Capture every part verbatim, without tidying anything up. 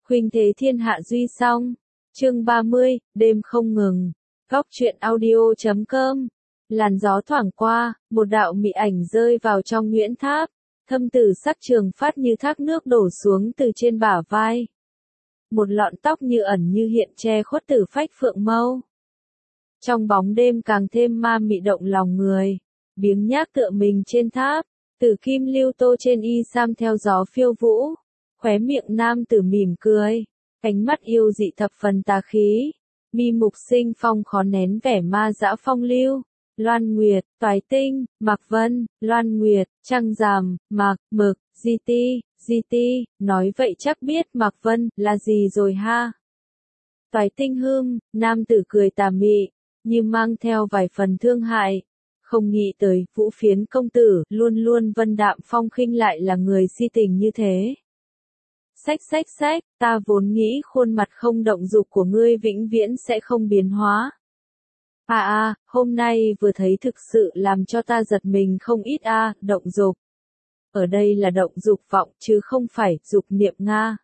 Khuynh thế thiên hạ duy song. Chương ba mươi, đêm không ngừng. Góc truyện audio chấm com. Làn gió thoảng qua, một đạo mị ảnh rơi vào trong nhuyễn tháp. Thâm tử sắc trường phát như thác nước đổ xuống từ trên bả vai. Một lọn tóc như ẩn như hiện che khuất tử phách phượng mâu. Trong bóng đêm càng thêm ma mị động lòng người. Biếng nhác tựa mình trên tháp, tử kim lưu tô trên y sam theo gió phiêu vũ. Khóe miệng nam tử mỉm cười, ánh mắt yêu dị thập phần tà khí. Mi mục sinh phong khó nén vẻ ma dã phong lưu. Loan Nguyệt, Toái Tinh, Mạc Vân, Loan Nguyệt, Trăng Rằm, Mạc, Mực, Di Ti, Di Ti, nói vậy chắc biết Mạc Vân là gì rồi ha. Toái Tinh hưm, nam tử cười tà mị, như mang theo vài phần thương hại. Không nghĩ tới, Vũ Phiến công tử, luôn luôn vân đạm phong khinh lại là người si tình như thế. Xách xách xách, ta vốn nghĩ khuôn mặt không động dục của ngươi vĩnh viễn sẽ không biến hóa. À à, hôm nay vừa thấy thực sự làm cho ta giật mình không ít a, à, động dục. Ở đây là động dục vọng chứ không phải dục niệm Nga.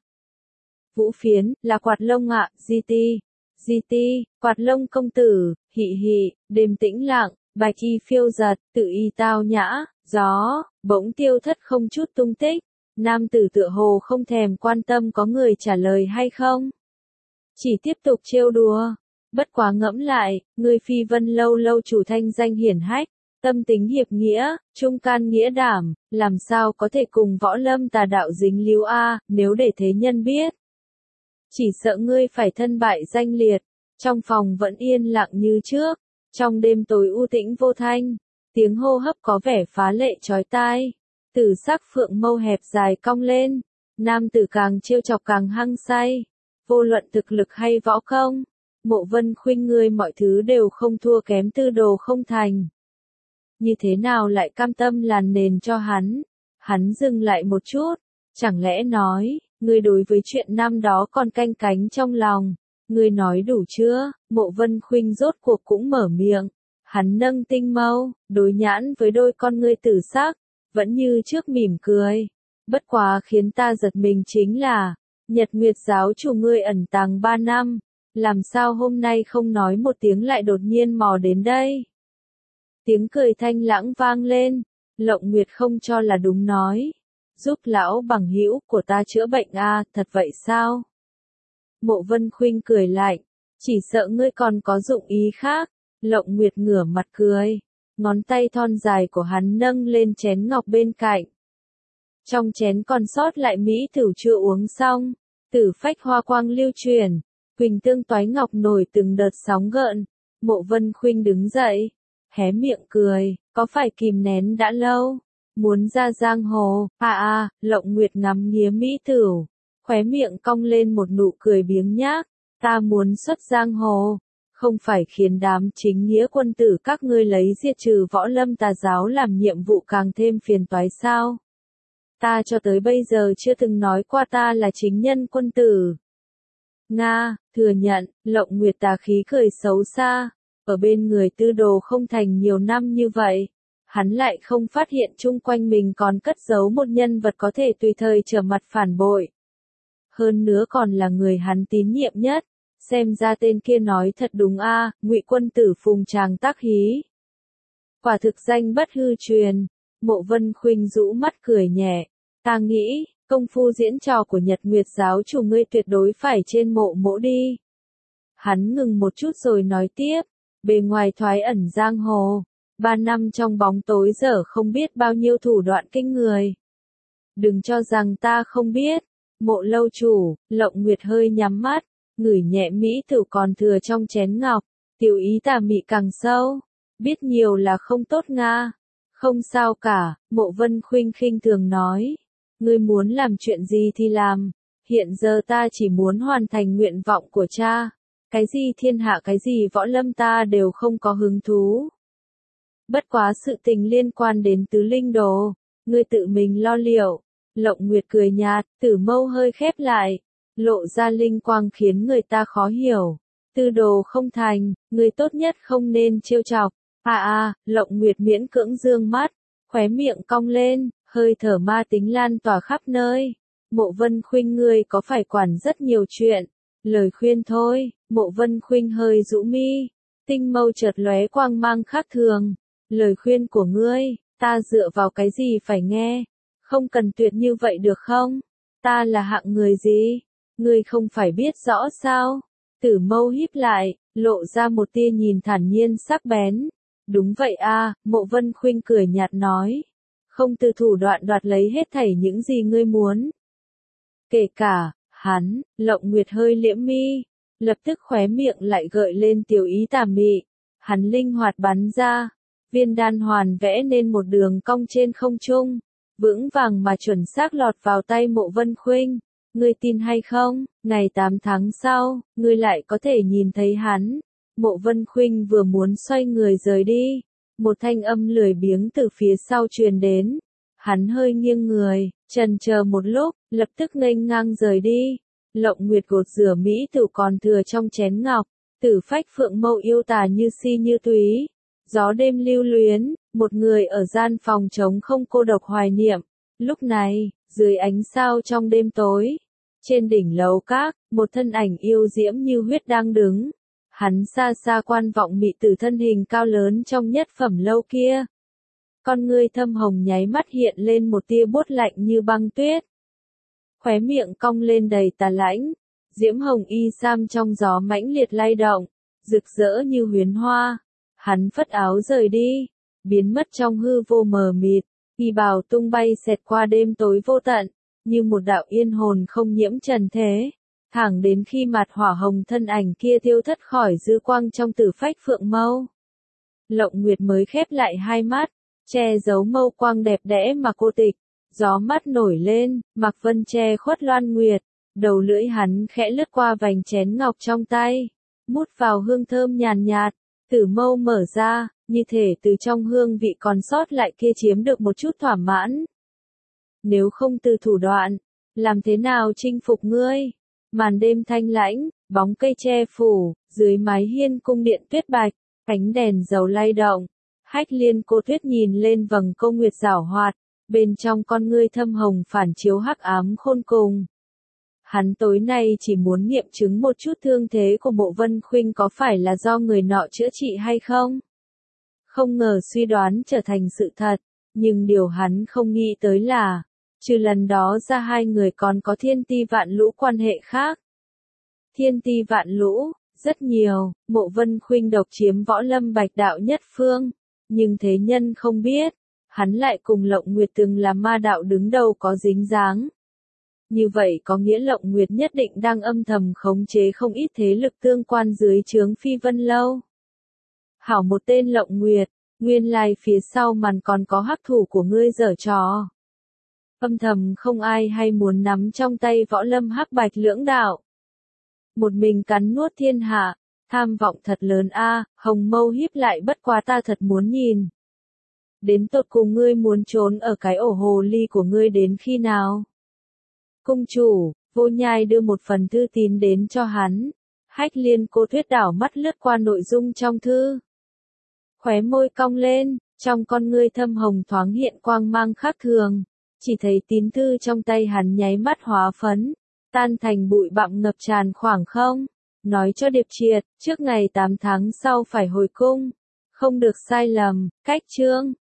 Vũ Phiến, là quạt lông ạ, à, Di Ti. Di Ti, quạt lông công tử, hị hị, đêm tĩnh lặng, bạch y phiêu giật, tự y tao nhã, gió, bỗng tiêu thất không chút tung tích. Nam tử tựa hồ không thèm quan tâm có người trả lời hay không. Chỉ tiếp tục trêu đùa. Bất quá ngẫm lại, người phi vân lâu lâu chủ thanh danh hiển hách, tâm tính hiệp nghĩa, trung can nghĩa đảm, làm sao có thể cùng võ lâm tà đạo dính líu a, nếu để thế nhân biết. Chỉ sợ ngươi phải thân bại danh liệt. Trong phòng vẫn yên lặng như trước, trong đêm tối u tĩnh vô thanh, tiếng hô hấp có vẻ phá lệ chói tai. Tử sắc phượng mâu hẹp dài cong lên, nam tử càng trêu chọc càng hăng say. Vô luận thực lực hay võ công, Mộ Vân Khuynh ngươi mọi thứ đều không thua kém tư đồ không thành. Như thế nào lại cam tâm làn nền cho hắn? Hắn dừng lại một chút, chẳng lẽ nói, ngươi đối với chuyện năm đó còn canh cánh trong lòng, ngươi nói đủ chưa? Mộ Vân Khuynh rốt cuộc cũng mở miệng, hắn nâng tinh mâu, đối nhãn với đôi con ngươi tử sắc. Vẫn như trước mỉm cười. Bất quá khiến ta giật mình chính là, Nhật Nguyệt giáo chủ ngươi ẩn tàng ba năm, làm sao hôm nay không nói một tiếng lại đột nhiên mò đến đây. Tiếng cười thanh lãng vang lên, Lộng Nguyệt không cho là đúng nói. Giúp lão bằng hữu của ta chữa bệnh a, à, thật vậy sao? Mộ Vân Khuynh cười lạnh, chỉ sợ ngươi còn có dụng ý khác. Lộng Nguyệt ngửa mặt cười. Ngón tay thon dài của hắn nâng lên chén ngọc bên cạnh. Trong chén còn sót lại mỹ tử chưa uống xong, tử phách hoa quang lưu truyền, huỳnh tương toái ngọc nổi từng đợt sóng gợn. Mộ Vân Khuynh đứng dậy, hé miệng cười, có phải kìm nén đã lâu, muốn ra giang hồ, à à, Lộng Nguyệt ngắm nghía mỹ tử, khóe miệng cong lên một nụ cười biếng nhác, ta muốn xuất giang hồ. Không phải khiến đám chính nghĩa quân tử các ngươi lấy diệt trừ võ lâm tà giáo làm nhiệm vụ càng thêm phiền toái sao? Ta cho tới bây giờ chưa từng nói qua ta là chính nhân quân tử. Nga, thừa nhận, Lộng Nguyệt tà khí cười xấu xa, ở bên người tư đồ không thành nhiều năm như vậy. Hắn lại không phát hiện chung quanh mình còn cất giấu một nhân vật có thể tùy thời trở mặt phản bội. Hơn nữa còn là người hắn tín nhiệm nhất. Xem ra tên kia nói thật đúng a, à, Ngụy quân tử phùng tràng tác hí. Quả thực danh bất hư truyền. Mộ Vân Khuynh rũ mắt cười nhẹ. Ta nghĩ, công phu diễn trò của Nhật Nguyệt giáo chủ ngươi tuyệt đối phải trên mộ mỗ đi. Hắn ngừng một chút rồi nói tiếp. Bề ngoài thoái ẩn giang hồ. Ba năm trong bóng tối dở không biết bao nhiêu thủ đoạn kinh người. Đừng cho rằng ta không biết. Mộ lâu chủ, Lộng Nguyệt hơi nhắm mắt. Ngửi nhẹ mỹ tử còn thừa trong chén ngọc, tiểu ý tà mị càng sâu, biết nhiều là không tốt nga. Không sao cả, Mộ Vân Khuynh khinh thường nói, ngươi muốn làm chuyện gì thì làm, hiện giờ ta chỉ muốn hoàn thành nguyện vọng của cha, cái gì thiên hạ cái gì võ lâm ta đều không có hứng thú. Bất quá sự tình liên quan đến tứ linh đồ, ngươi tự mình lo liệu. Lộng Nguyệt cười nhạt, tử mâu hơi khép lại. Lộ ra linh quang khiến người ta khó hiểu. Tư đồ không thành, người tốt nhất không nên trêu chọc. À à, Lộng Nguyệt miễn cưỡng dương mắt, khóe miệng cong lên, hơi thở ma tính lan tỏa khắp nơi. Mộ Vân Khuynh ngươi có phải quản rất nhiều chuyện, lời khuyên thôi. Mộ Vân Khuynh hơi rũ mi, tinh mâu chợt lóe quang mang khác thường. Lời khuyên của ngươi, ta dựa vào cái gì phải nghe, không cần tuyệt như vậy được không? Ta là hạng người gì? Ngươi không phải biết rõ sao? Tử mâu híp lại, lộ ra một tia nhìn thản nhiên sắc bén. Đúng vậy a, Mộ Vân Khuynh cười nhạt nói. Không từ thủ đoạn đoạt lấy hết thảy những gì ngươi muốn. Kể cả, hắn, Lộng Nguyệt hơi liễm mi, lập tức khóe miệng lại gợi lên tiểu ý tà mị. Hắn linh hoạt bắn ra, viên đan hoàn vẽ nên một đường cong trên không trung, vững vàng mà chuẩn xác lọt vào tay Mộ Vân Khuynh. Ngươi tin hay không, ngày tám tháng sau, ngươi lại có thể nhìn thấy hắn. Mộ Vân Khuynh vừa muốn xoay người rời đi, một thanh âm lười biếng từ phía sau truyền đến. Hắn hơi nghiêng người, chần chờ một lúc, lập tức nghênh ngang rời đi. Lộng Nguyệt gột rửa mỹ tử còn thừa trong chén ngọc, Tử Phách Phượng Mâu yêu tà như si như túy. Gió đêm lưu luyến, một người ở gian phòng trống không cô độc hoài niệm. Lúc này, dưới ánh sao trong đêm tối, trên đỉnh lầu các, một thân ảnh yêu diễm như huyết đang đứng. Hắn xa xa quan vọng mị tử thân hình cao lớn trong nhất phẩm lâu kia. Con ngươi thâm hồng nháy mắt hiện lên một tia buốt lạnh như băng tuyết. Khóe miệng cong lên đầy tà lãnh, diễm hồng y sam trong gió mãnh liệt lay động, rực rỡ như huyến hoa. Hắn phất áo rời đi, biến mất trong hư vô mờ mịt, y bào tung bay xẹt qua đêm tối vô tận, như một đạo yên hồn không nhiễm trần thế. Thẳng đến khi mặt hỏa hồng thân ảnh kia tiêu thất khỏi dư quang trong Tử Phách Phượng Mâu. Lộng Nguyệt mới khép lại hai mắt, che giấu mâu quang đẹp đẽ mà cô tịch. Gió mắt nổi lên, Mạc Vân che khuất Loan Nguyệt, đầu lưỡi hắn khẽ lướt qua vành chén ngọc trong tay, mút vào hương thơm nhàn nhạt, tử mâu mở ra, như thể từ trong hương vị còn sót lại kia chiếm được một chút thỏa mãn. Nếu không từ thủ đoạn, làm thế nào chinh phục ngươi? Màn đêm thanh lãnh, bóng cây che phủ, dưới mái hiên cung điện tuyết bạch, ánh đèn dầu lay động. Hách Liên Cô Tuyết nhìn lên vầng câu nguyệt giảo hoạt, bên trong con ngươi thâm hồng phản chiếu hắc ám khôn cùng. Hắn tối nay chỉ muốn nghiệm chứng một chút thương thế của Mộ Vân Khuynh có phải là do người nọ chữa trị hay không. Không ngờ suy đoán trở thành sự thật, nhưng điều hắn không nghĩ tới là, trừ lần đó ra hai người còn có thiên ti vạn lũ quan hệ khác. Thiên ti vạn lũ, rất nhiều, Mộ Vân Khuynh độc chiếm võ lâm bạch đạo nhất phương, nhưng thế nhân không biết, hắn lại cùng Lộng Nguyệt từng là ma đạo đứng đầu có dính dáng. Như vậy có nghĩa Lộng Nguyệt nhất định đang âm thầm khống chế không ít thế lực tương quan dưới trướng Phi Vân Lâu. Hảo một tên Lộng Nguyệt, nguyên lai phía sau màn còn có hắc thủ của ngươi giở trò. Âm thầm không ai hay muốn nắm trong tay võ lâm hắc bạch lưỡng đạo. Một mình cắn nuốt thiên hạ, tham vọng thật lớn a, hồng mâu híp lại bất quá ta thật muốn nhìn. Đến tột cùng ngươi muốn trốn ở cái ổ hồ ly của ngươi đến khi nào? Cung chủ, Vô Nhai đưa một phần thư tín đến cho hắn. Hách Liên Cô Tuyết đảo mắt lướt qua nội dung trong thư. Khóe môi cong lên, trong con ngươi thâm hồng thoáng hiện quang mang khác thường. Chỉ thấy tín thư trong tay hắn nháy mắt hóa phấn, tan thành bụi bặm ngập tràn khoảng không. Nói cho Điệp Triệt, trước ngày tám tháng sau phải hồi cung. Không được sai lầm, cách chương.